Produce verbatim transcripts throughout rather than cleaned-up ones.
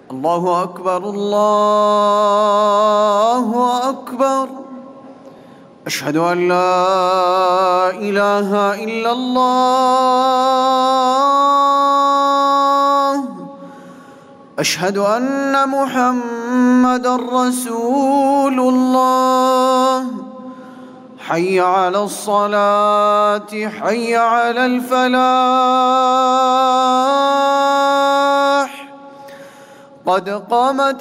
الله أكبر الله أكبر. أشهد أن لا إله إلا الله. أشهد أن محمدًا رسول الله. حي على الصلاة حي على الفلاح. قد قامت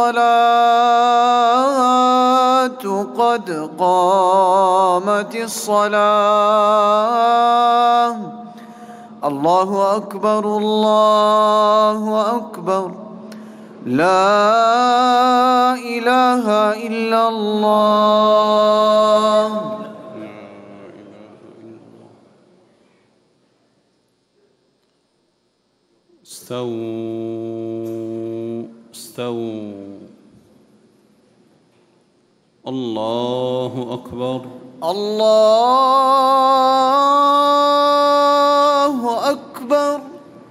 الصلاة قد قامت الصلاة. الله أكبر الله أكبر. لا إله إلا الله. استووا استووا. الله أكبر الله أكبر.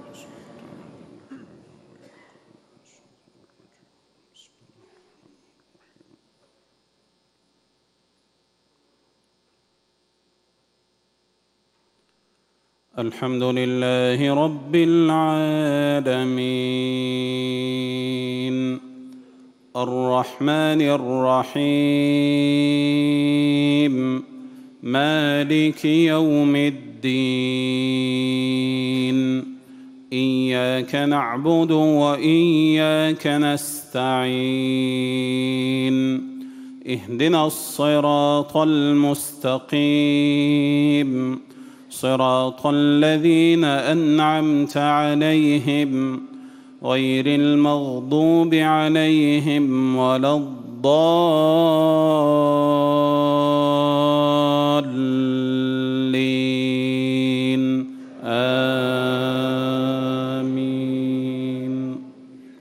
الحمد لله رب العالمين الرحمن الرحيم مالك يوم الدين. إياك نعبد وإياك نستعين. اهدنا الصراط المستقيم صراط الذين أنعمت عليهم غير المغضوب عليهم ولا الضالين. آمين.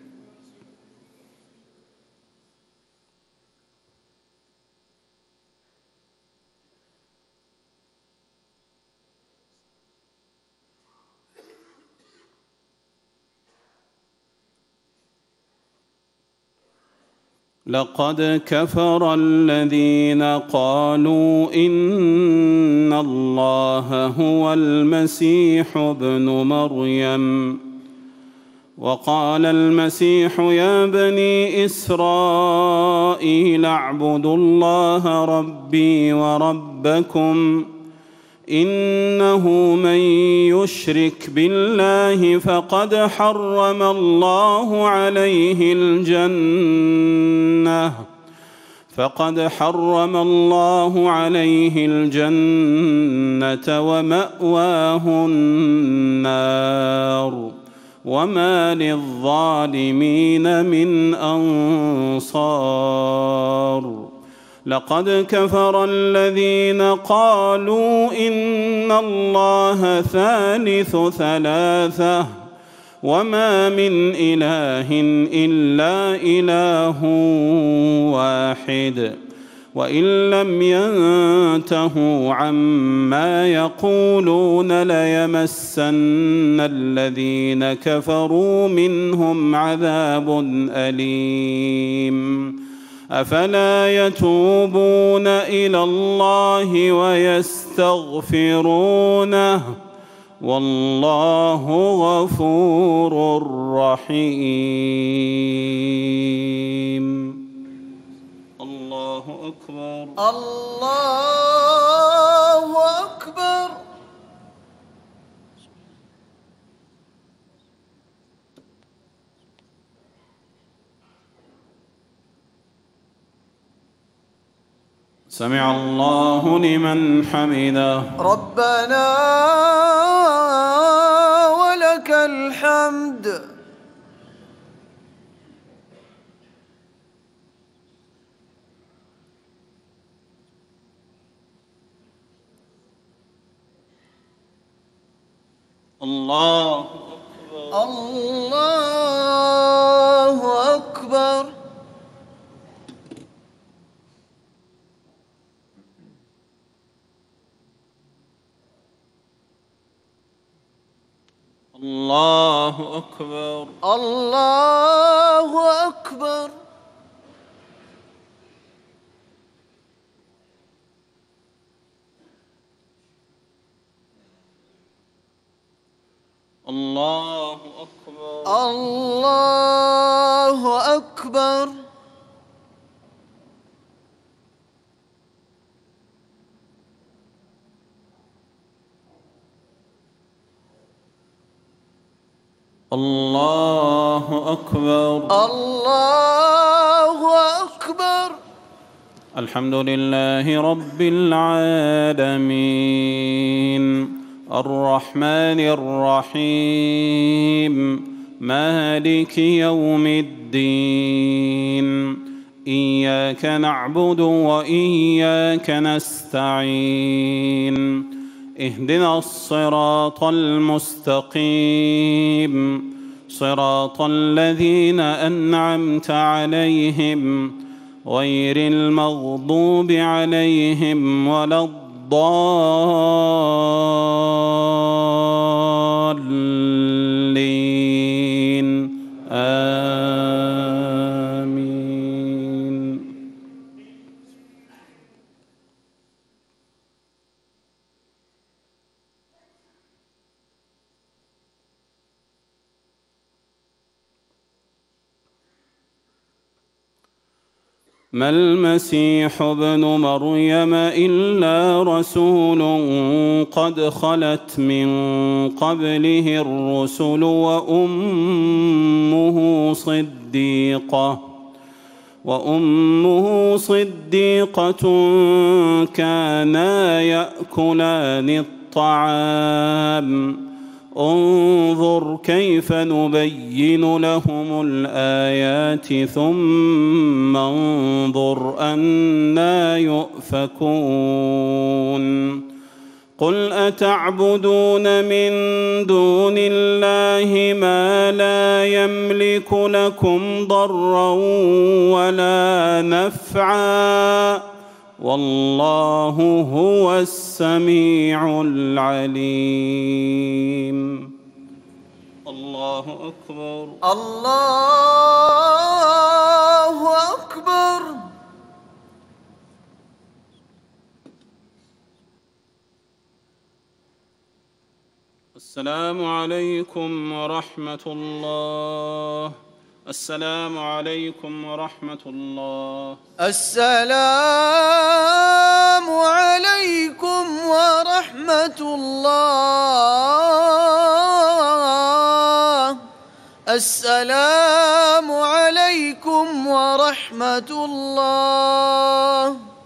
لقد كفر الذين قالوا إن الله هو المسيح ابن مريم. وقال المسيح يا بني إسرائيل اعبدوا الله ربي وربكم إنه من يشرك بالله فقد حرم الله عليه الجنة فقد حرم الله عليه الجنة ومأواه النار وما للظالمين من أنصار. لقد كفر الذين قالوا إن الله ثالث ثلاثة وما من إله إلا إله واحد وإن لم ينتهوا عما يقولون ليمسن الذين كفروا منهم عذاب أليم. أفلا يتوبون إلى الله ويستغفرونه والله غفور رحيم. الله أكبر الله أكبر. سمع الله لمن حمده. ربنا ولك الحمد. الله أكبر الله أكبر. الله أكبر الله أكبر. الله أكبر. الله أكبر. الله أكبر. الله أكبر. الحمد لله رب العالمين الرحمن الرحيم مالك يوم الدين إياك نعبد وإياك نستعين اهدنا الصراط المستقيم صراط الذين أنعمت عليهم غير المغضوب عليهم ولا الضالين آمين. ما المسيح ابن مريم إلا رسول قد خلت من قبله الرسل وأمه صديقة وأمه صديقة كانا يأكلان الطعام انظر كيف نبين لهم الآيات ثم انظر أنى يؤفكون قل أتعبدون من دون الله ما لا يملك لكم ضرا ولا نفعا والله هو السميع العليم. الله أكبر. الله أكبر. السلام عليكم ورحمة الله. السلام عليكم ورحمة الله. السلام عليكم ورحمة الله. السلام عليكم ورحمة الله.